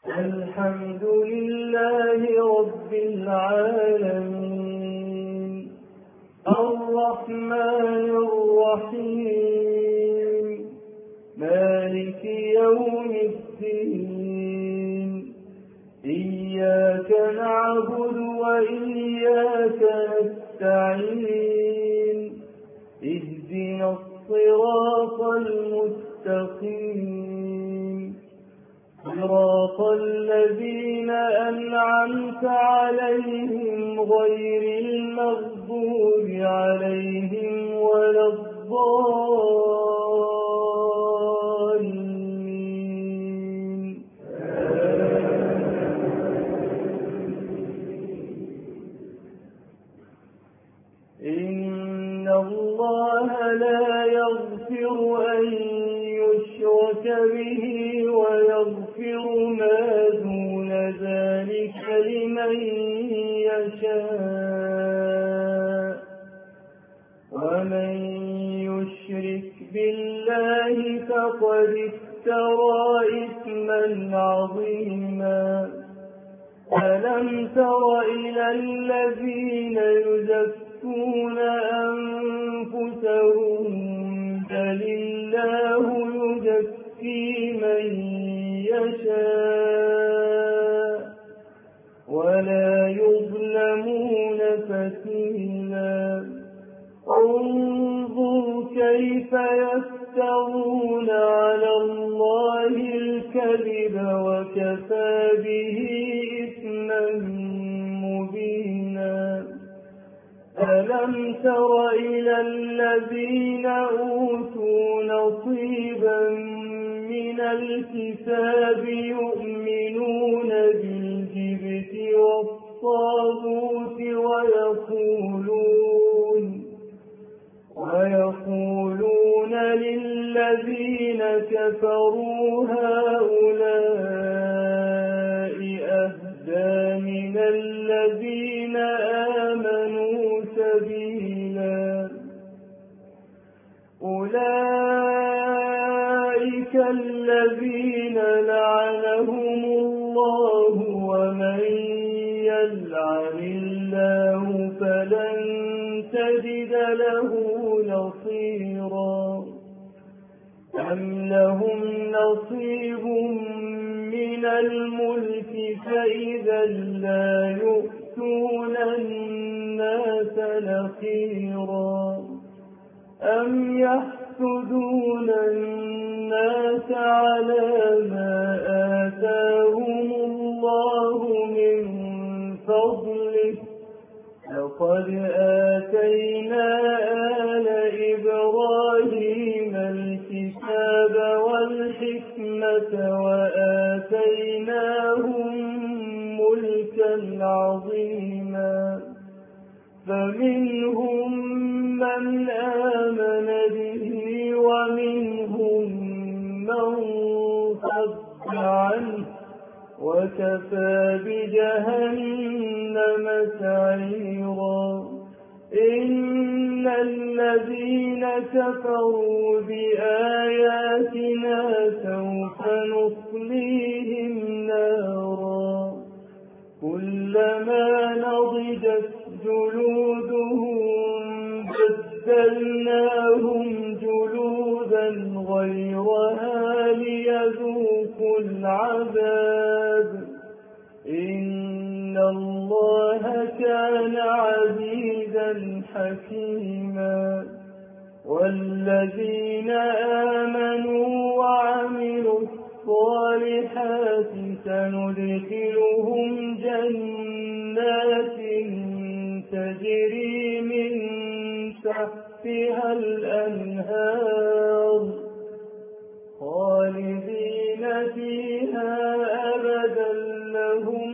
الحمد لله رب العالمين الرحمن الرحيم مالك يوم الدين إياك نعبد وإياك نستعين اهدنا الصراط المستقيم صراط الذين أنعمت عليهم غير المغضوب عليهم ولا الضالين. إن الله لا يغفر أن يشرك به ويغفر ما دون ذلك لمن يشاء ومن يشرك بالله فقد افترى إثما عظيما. ألم تر إلى الذين يزكون أنفسهم بل الله يزكي من يشاء ولا يظلمون فتيلا. انظر كيف يفترون على الله الكذب وكفى به إثما مبينا. ألم تر إلى الذين أوتوا نصيبا من الكتاب يؤمنون بالجبت والطاغوت ويقولون للذين كفروا هؤلاء أهدى من الذين آمنوا سبيلا. أولئك الذين لعنهم الله ومن يلعن الله فلن تجد له نصيرا. أم لهم نصيب من الملك فإذا لا يؤتون الناس نقيرا. أم يحسدون الناس على ما آتاهم الله من فضله لقد آتينا آل إبراهيم الكتاب والحكمة وآتيناهم ملكا عظيما. فمنهم من آمن به ومنهم من صد عنه وكفى بجهنم سعيرا. إن الذين كفروا بآياتنا سوف نصليهم نارا كلما نضجت جلودهم بدلناهم جلودا غيرها ليذوقوا العذاب إن الله كان عزيزا حكيما. والذين آمنوا وعملوا الصالحات سندخلهم جنات تجري من تحتها الأنهار خالدين فيها أبدا لهم